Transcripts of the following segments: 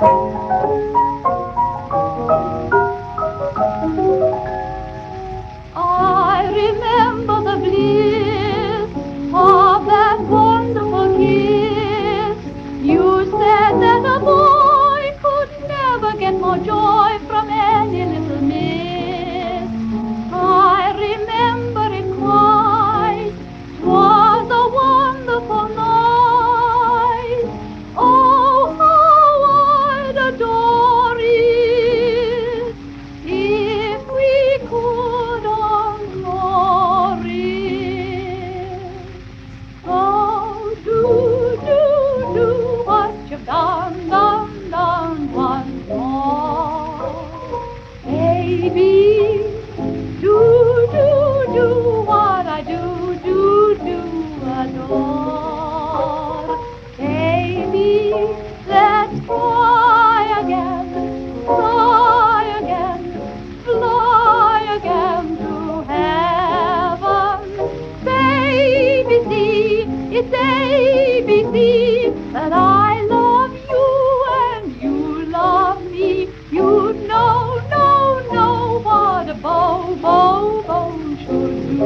I remember the bliss of that wonderful kiss. You said that a boy could never get more joy from any little miss. I remember it quite. 'Twas a wonderful night. Oh, how I'd adore it if we could encore it. Oh, do what you've done once more. Baby, do what I do adore. Baby, let's fly again, fly again to heaven. Baby, see, it's ABC that I love you and you love me. You know what a bow should do.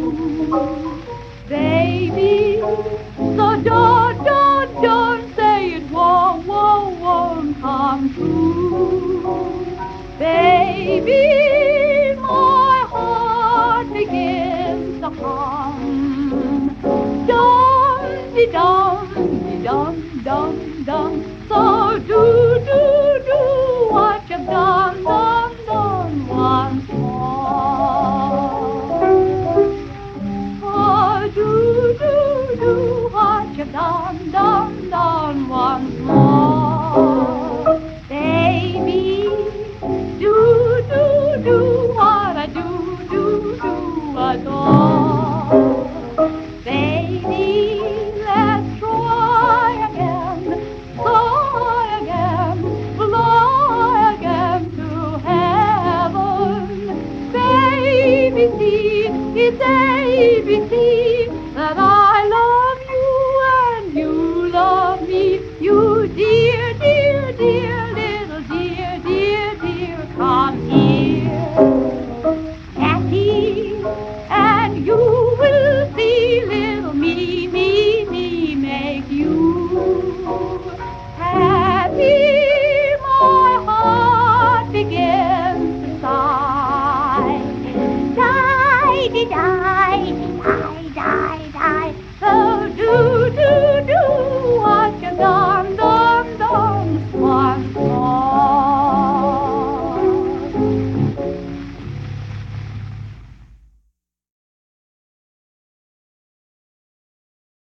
Baby, so don't say it won't come true. Baby,